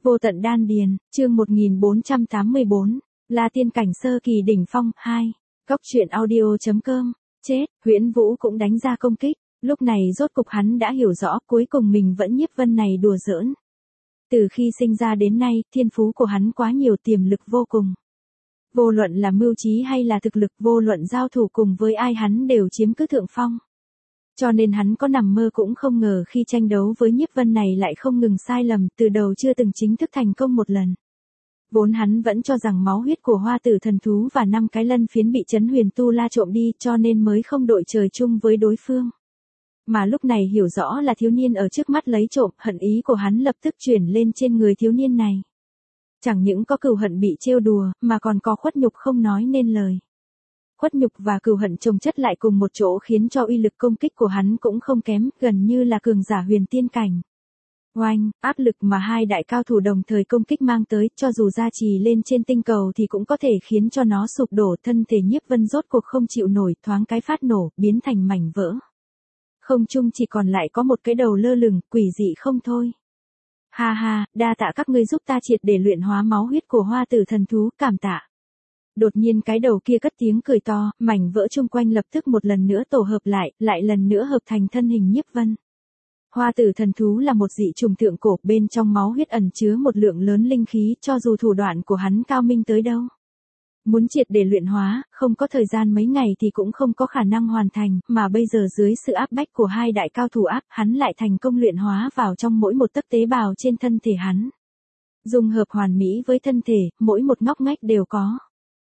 Vô tận đan điền, chương 1484, La Tiên Cảnh Sơ Kỳ Đỉnh Phong 2. Cốc truyện audio.com. Chết, Huyễn Vũ cũng đánh ra công kích, lúc này rốt cục hắn đã hiểu rõ cuối cùng mình vẫn Nhiếp Vân này đùa giỡn. Từ khi sinh ra đến nay, thiên phú của hắn quá nhiều, tiềm lực vô cùng. Vô luận là mưu trí hay là thực lực, vô luận giao thủ cùng với ai hắn đều chiếm cứ thượng phong. Cho nên hắn có nằm mơ cũng không ngờ khi tranh đấu với Nhiếp Vân này lại không ngừng sai lầm, từ đầu chưa từng chính thức thành công một lần. Vốn hắn vẫn cho rằng máu huyết của Hoa Tử Thần Thú và 5 cái lân phiến bị Chấn Huyền Tu La trộm đi, cho nên mới không đội trời chung với đối phương. Mà lúc này hiểu rõ là thiếu niên ở trước mắt lấy trộm, hận ý của hắn lập tức chuyển lên trên người thiếu niên này. Chẳng những có cừu hận bị trêu đùa, mà còn có khuất nhục không nói nên lời. Khuất nhục và cừu hận chồng chất lại cùng một chỗ khiến cho uy lực công kích của hắn cũng không kém, gần như là cường giả huyền tiên cảnh. Oanh, áp lực mà hai đại cao thủ đồng thời công kích mang tới, cho dù gia trì lên trên tinh cầu thì cũng có thể khiến cho nó sụp đổ. Thân thể Nhiếp Vân rốt cuộc không chịu nổi, thoáng cái phát nổ, biến thành mảnh vỡ. Không trung chỉ còn lại có một cái đầu lơ lửng, quỷ dị không thôi. Ha ha, đa tạ các ngươi giúp ta triệt để luyện hóa máu huyết của Hoa Tử Thần Thú, cảm tạ. Đột nhiên cái đầu kia cất tiếng cười to, mảnh vỡ chung quanh lập tức một lần nữa tổ hợp lại lần nữa hợp thành thân hình Nhiếp Vân. Hoa Tử Thần Thú là một dị trùng thượng cổ, bên trong máu huyết ẩn chứa một lượng lớn linh khí, cho dù thủ đoạn của hắn cao minh tới đâu. Muốn triệt để luyện hóa, không có thời gian mấy ngày thì cũng không có khả năng hoàn thành, mà bây giờ dưới sự áp bách của hai đại cao thủ áp, hắn lại thành công luyện hóa vào trong mỗi một tấc tế bào trên thân thể hắn. Dung hợp hoàn mỹ với thân thể, mỗi một ngóc ngách đều có.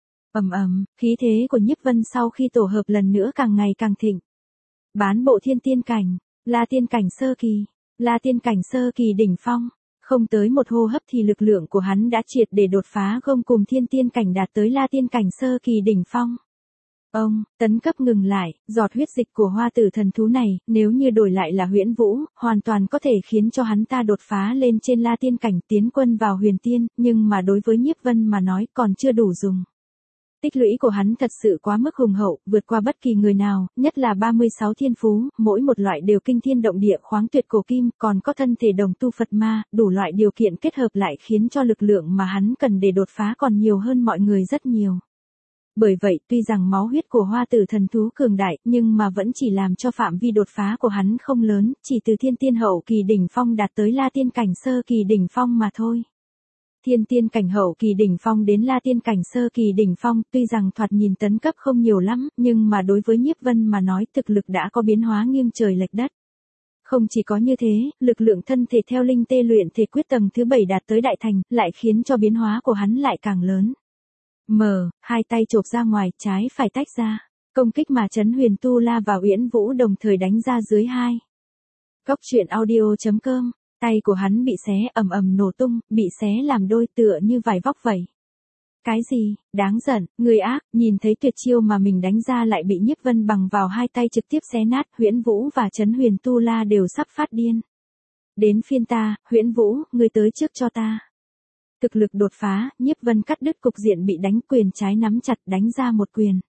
Khí thế của Nhiếp Vân sau khi tổ hợp lần nữa càng ngày càng thịnh. Bán bộ thiên tiên cảnh, La Tiên Cảnh Sơ Kỳ, La Tiên Cảnh Sơ Kỳ Đỉnh Phong. Không tới một hô hấp thì lực lượng của hắn đã triệt để đột phá gông cùng thiên tiên cảnh đạt tới La Tiên Cảnh Sơ Kỳ Đỉnh Phong. Tấn cấp ngừng lại, giọt huyết dịch của Hoa Tử Thần Thú này, nếu như đổi lại là Huyễn Vũ, hoàn toàn có thể khiến cho hắn ta đột phá lên trên La Tiên Cảnh, tiến quân vào huyền tiên, nhưng mà đối với Nhiếp Vân mà nói còn chưa đủ dùng. Tích lũy của hắn thật sự quá mức hùng hậu, vượt qua bất kỳ người nào, nhất là 36 thiên phú, mỗi một loại đều kinh thiên động địa, khoáng tuyệt cổ kim, còn có thân thể đồng tu Phật ma, đủ loại điều kiện kết hợp lại khiến cho lực lượng mà hắn cần để đột phá còn nhiều hơn mọi người rất nhiều. Bởi vậy, tuy rằng máu huyết của Hoa Tử Thần Thú cường đại, nhưng mà vẫn chỉ làm cho phạm vi đột phá của hắn không lớn, chỉ từ thiên tiên hậu kỳ đỉnh phong đạt tới La Tiên Cảnh Sơ Kỳ đỉnh phong mà thôi. Thiên tiên cảnh hậu kỳ đỉnh phong đến La Tiên Cảnh Sơ Kỳ đỉnh phong, tuy rằng thoạt nhìn tấn cấp không nhiều lắm, nhưng mà đối với Nhiếp Vân mà nói thực lực đã có biến hóa nghiêng trời lệch đất. Không chỉ có như thế, lực lượng thân thể theo linh tê luyện thể quyết tầng thứ 7 đạt tới đại thành, lại khiến cho biến hóa của hắn lại càng lớn. Hai tay chộp ra ngoài, trái phải tách ra. Công kích mà Chấn Huyền Tu La và Uyển Vũ đồng thời đánh ra dưới hai. Cốc truyện audio.com. Tay của hắn bị xé nổ tung, bị xé làm đôi tựa như vải vóc vậy. Cái gì, đáng giận, người ác, nhìn thấy tuyệt chiêu mà mình đánh ra lại bị Nhiếp Vân bằng vào hai tay trực tiếp xé nát, Huyễn Vũ và Chấn Huyền Tu La đều sắp phát điên. Đến phiên ta, Huyễn Vũ, ngươi tới trước cho ta. Thực lực đột phá, Nhiếp Vân cắt đứt cục diện bị đánh, quyền trái nắm chặt đánh ra một quyền.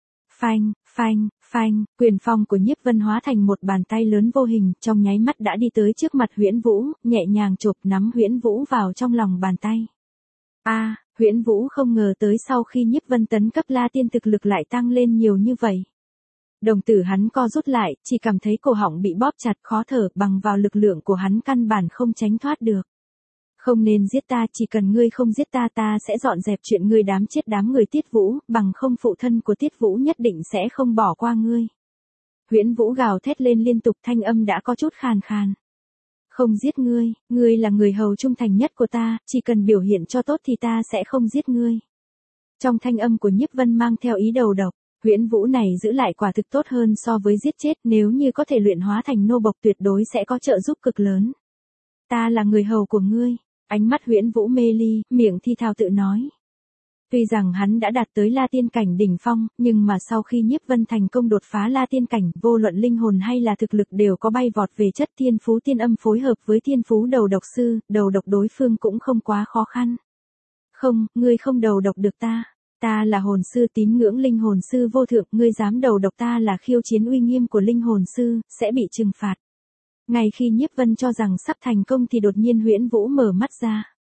Phanh, quyền phong của Nhiếp Vân hóa thành một bàn tay lớn vô hình, trong nháy mắt đã đi tới trước mặt Huyễn Vũ, nhẹ nhàng chộp nắm Huyễn Vũ vào trong lòng bàn tay. Huyễn Vũ không ngờ tới sau khi Nhiếp Vân tấn cấp La Tiên thực lực lại tăng lên nhiều như vậy. Đồng tử hắn co rút lại, chỉ cảm thấy cổ họng bị bóp chặt khó thở, bằng vào lực lượng của hắn căn bản không tránh thoát được. Không nên giết ta, chỉ cần ngươi không giết ta, ta sẽ dọn dẹp chuyện ngươi đám chết đám người Tiết Vũ, bằng không phụ thân của Tiết Vũ nhất định sẽ không bỏ qua ngươi. Huyễn Vũ gào thét lên liên tục, thanh âm đã có chút khàn khàn. Không giết ngươi, ngươi là người hầu trung thành nhất của ta, chỉ cần biểu hiện cho tốt thì ta sẽ không giết ngươi. Trong thanh âm của Nhiếp Vân mang theo ý đầu độc, Huyễn Vũ này giữ lại quả thực tốt hơn so với giết chết, nếu như có thể luyện hóa thành nô bộc tuyệt đối sẽ có trợ giúp cực lớn. Ta là người hầu của ngươi. Ánh mắt Huyễn Vũ mê ly, miệng thi thào tự nói. Tuy rằng hắn đã đạt tới La Tiên Cảnh đỉnh phong, nhưng mà sau khi Nhiếp Vân thành công đột phá La Tiên Cảnh, vô luận linh hồn hay là thực lực đều có bay vọt về chất thiên phú tiên âm phối hợp với thiên phú đầu độc sư, đầu độc đối phương cũng không quá khó khăn. Không, ngươi không đầu độc được ta. Ta là hồn sư tín ngưỡng linh hồn sư vô thượng, ngươi dám đầu độc ta là khiêu chiến uy nghiêm của linh hồn sư, sẽ bị trừng phạt. Ngay khi Nhiếp Vân cho rằng sắp thành công thì đột nhiên Huyễn Vũ mở mắt ra.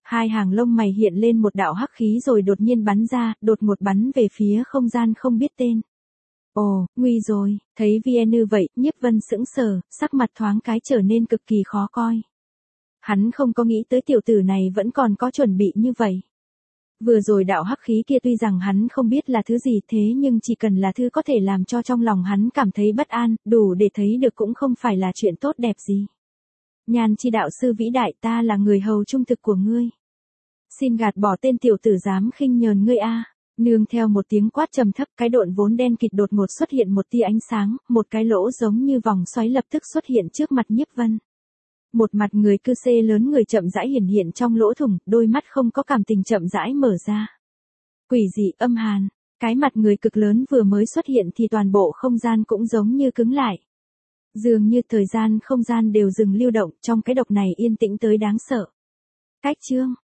Hai hàng lông mày hiện lên một đạo hắc khí rồi đột nhiên bắn ra, đột ngột bắn về phía không gian không biết tên. Ồ, nguy rồi, thấy Vi như vậy, Nhiếp Vân sững sờ, sắc mặt thoáng cái trở nên cực kỳ khó coi. Hắn không có nghĩ tới tiểu tử này vẫn còn có chuẩn bị như vậy. Vừa rồi đạo hắc khí kia tuy rằng hắn không biết là thứ gì thế nhưng chỉ cần là thứ có thể làm cho trong lòng hắn cảm thấy bất an, đủ để thấy được cũng không phải là chuyện tốt đẹp gì. Nhan Chi đạo sư vĩ đại, ta là người hầu trung thực của ngươi. Xin gạt bỏ tên tiểu tử dám khinh nhờn ngươi a. Nương theo một tiếng quát trầm thấp, cái độn vốn đen kịt đột ngột xuất hiện một tia ánh sáng, một cái lỗ giống như vòng xoáy lập tức xuất hiện trước mặt Nhiếp Vân. Một mặt người cư xê lớn người chậm rãi hiển hiện trong lỗ thủng, đôi mắt không có cảm tình chậm rãi mở ra. Quỷ dị âm hàn, cái mặt người cực lớn vừa mới xuất hiện thì toàn bộ không gian cũng giống như cứng lại. Dường như thời gian không gian đều dừng lưu động, trong cái độc này yên tĩnh tới đáng sợ. Cách chương